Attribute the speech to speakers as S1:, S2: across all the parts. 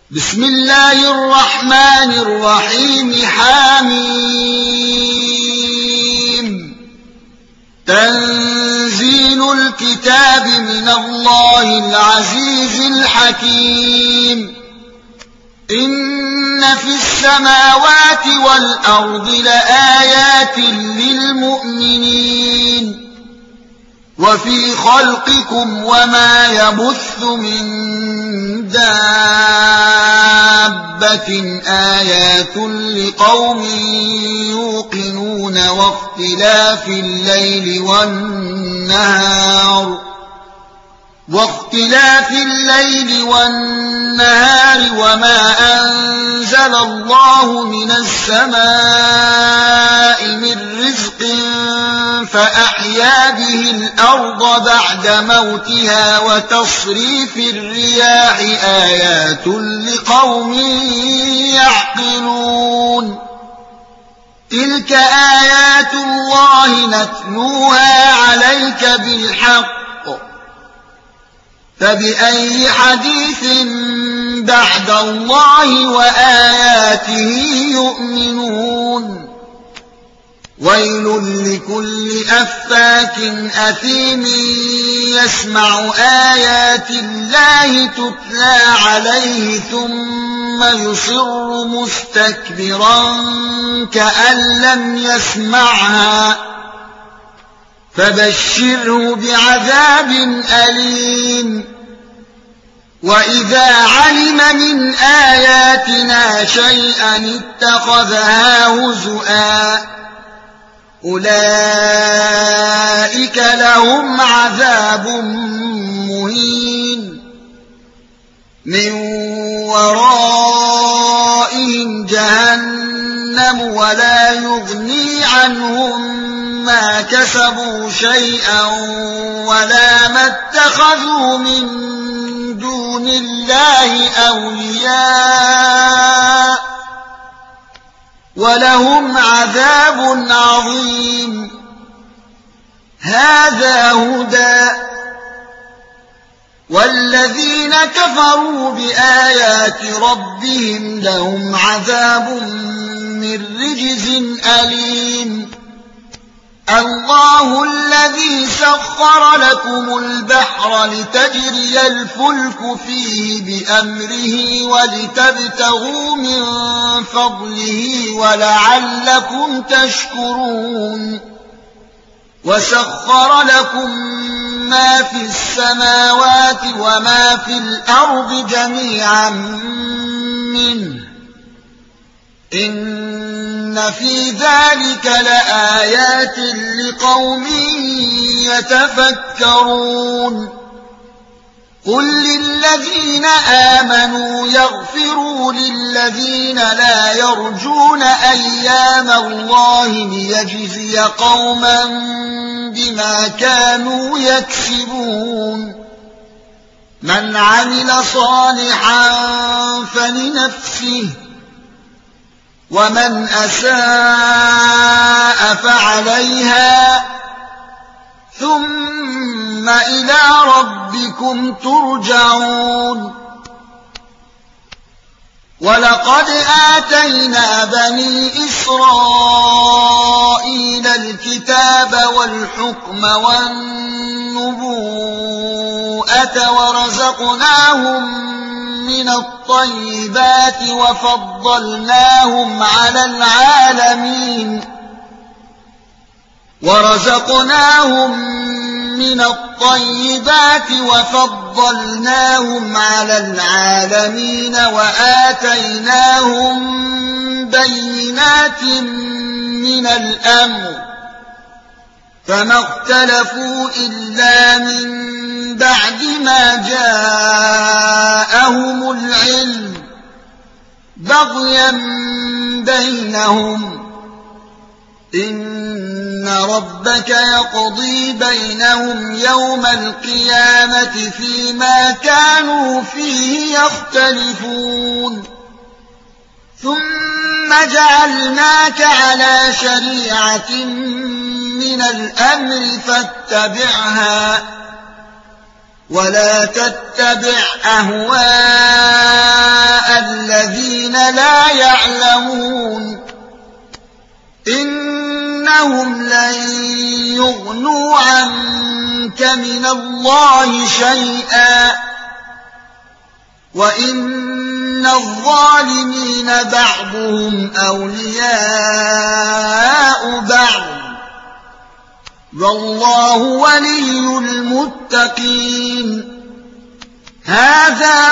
S1: بسم الله الرحمن الرحيم حميم تنزيل الكتاب من الله العزيز الحكيم إن في السماوات والأرض لآيات للمؤمنين وفي خلقكم وما يبث من دابة آيات لقوم يوقنون واختلاف الليل والنهار وما أنزل الله من السماء من رزق فأحيا به الأرض بعد موتها وتصريف الرياح آيات لقوم يعقلون تلك آيات الله نتلوها عليك بالحق فبأي حديث بعد الله وآياته يؤمنون ويل لكل أفاك أثيم يسمع آيات الله تتلى عليه ثم يصر مستكبرا كأن لم يسمعها فبشره بعذاب أليم وإذا علم من آياتنا شيئا اتخذها هزؤا أولئك لهم عذاب مهين من ورائهم جهنم ولا يغني عنهم ما كسبوا شيئا ولا ما اتخذوا من دون الله أولياء ولهم عذاب عظيم هذا هدى والذين كفروا بآيات ربهم لهم عذاب من رجز أليم الله الذي سخر لكم البحر لتجري الفلك فيه بأمره ولتبتغوا من فضله ولعلكم تشكرون وسخر لكم ما في السماوات وما في الأرض جميعا منه إن في ذلك لآيات لقوم يتفكرون قل للذين آمنوا يغفروا للذين لا يرجون أيام الله ليجزي قوما بما كانوا يكسبون من عمل صالحا فلنفسه ومن أساء فعليها ثم إلى ربكم ترجعون ولقد آتينا بني إسرائيل الكتاب والحكم والنبوءة من الطيبات وفضلناهم على العالمين وآتيناهم بينات من الأمر فما اختلفوا إلا من بعد ما جاءهم العلم بغيا بينهم إن ربك يقضي بينهم يوم القيامة فيما كانوا فيه يختلفون ثم جعلناك على شريعة من الأمر فاتبعها ولا تتبع أهواء لا يعلمون إنهم لن يغنوا عنك من الله شيئا وإن الظالمين بعضهم أولياء بعض والله ولي المتقين هذا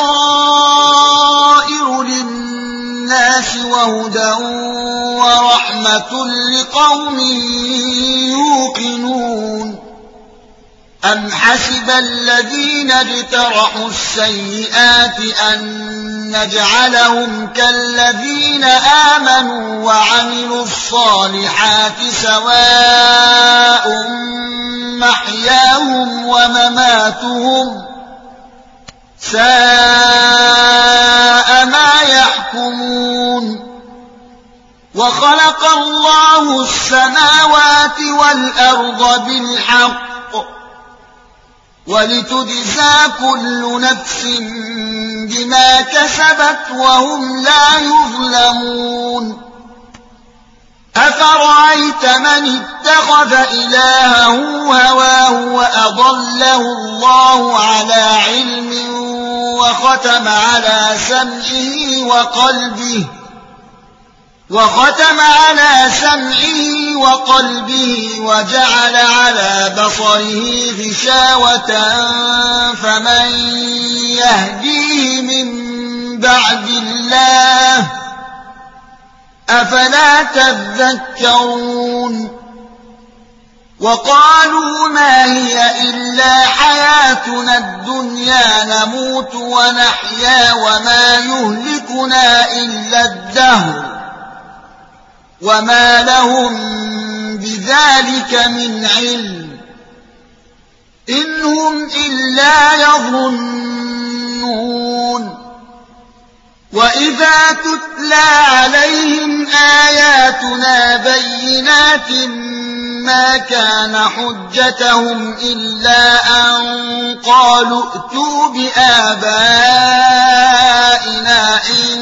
S1: بصائر للناس وهدى ورحمة لقوم يوقنون أم حسب الذين اجترحوا السيئات أن نجعلهم كالذين آمنوا وعملوا الصالحات سواء محياهم ومماتهم ساء ما يحكمون وخلق الله السماوات والأرض بالحق ولتجزى كل نفس بما كسبت وهم لا يظلمون أفرأيت من اتخذ إلهه هواه وأضله الله على علم وختم على سمعه وقلبه وجعل على بصره غشاوة فمن يهديه من بعد الله أفلا تذكرون وقالوا ما هي إلا حياتنا الدنيا نموت ونحيا وما يهلكنا إلا الدهر وما لهم بذلك من علم إن هم إلا يظنون وإذا تتلى عليهم آياتنا بينات ما كان حجتهم إلا أن قالوا ائتوا بآبائنا إن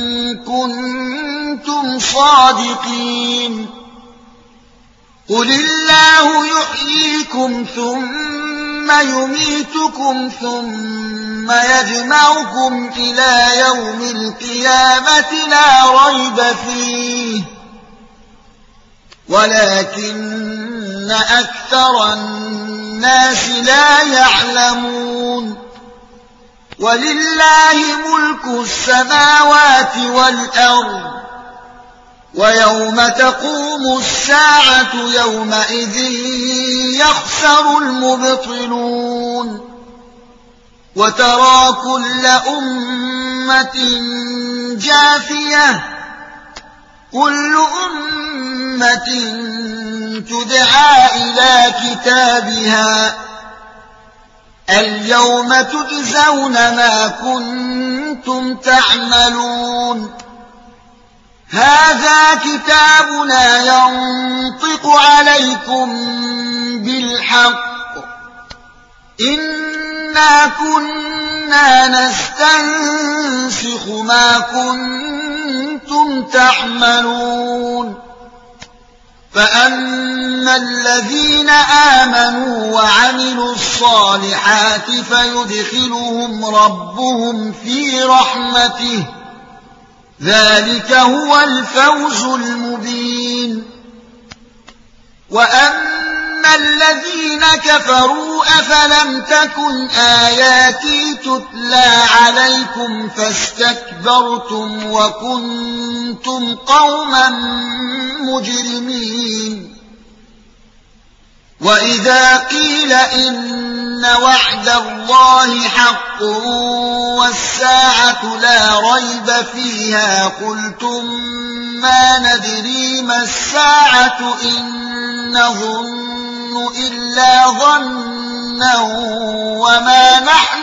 S1: كنتم صادقين قل الله يحييكم ثم يميتكم ثم يجمعكم إلى يوم القيامة لا ريب فيه ولكن أكثر الناس لا يعلمون ولله ملك السماوات والأرض ويوم تقوم الساعة يومئذ يخسر المبطلون وترى كل أمة جاثية كل أمة تدعى إلى كتابها اليوم تجزون ما كنتم تعملون هذا كتابنا ينطق عليكم بالحق إنا كنا نستنسخ ما كنتم تعملون فأما الذين آمنوا وعملوا الصالحات فيدخلهم ربهم في رحمته ذلك هو الفوز المبين وأما الذين كفروا أفلم تكن آياتي تتلى عليكم فاستكبرتم وكنتم قوما مجرمين وإذا قيل إن وعد الله حق والساعة لا ريب فيها قلتم ما ندري ما الساعة إن نظن إلا ظنا وما نحن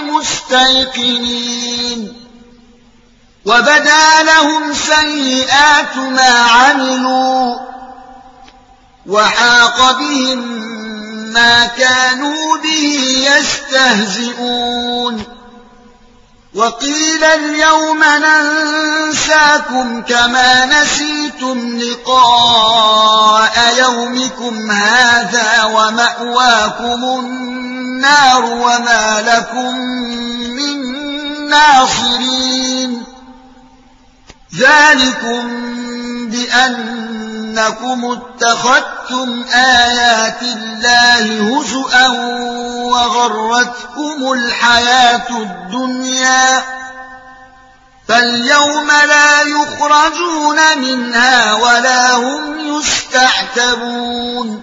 S1: بمستيقنين وبدا لهم سيئات ما عملوا وحاق بهم ما كانوا به يستهزئون وقيل اليوم ننساكم كما نسيتم لقاء يومكم هذا ومأواكم النار وما لكم من ناصرين ذلكم بأنكم اتخذتم آيات الله هزؤا وغرتكم الحياة الدنيا فاليوم لا يخرجون منها ولا هم يستعتبون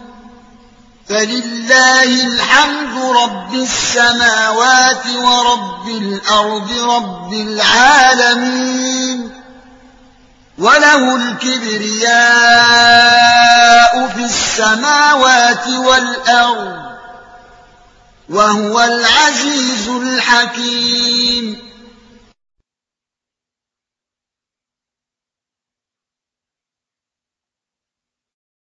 S1: فلله الحمد رب السماوات ورب الأرض رب العالمين وله الكبرياء في السماوات والأرض وهو العزيز الحكيم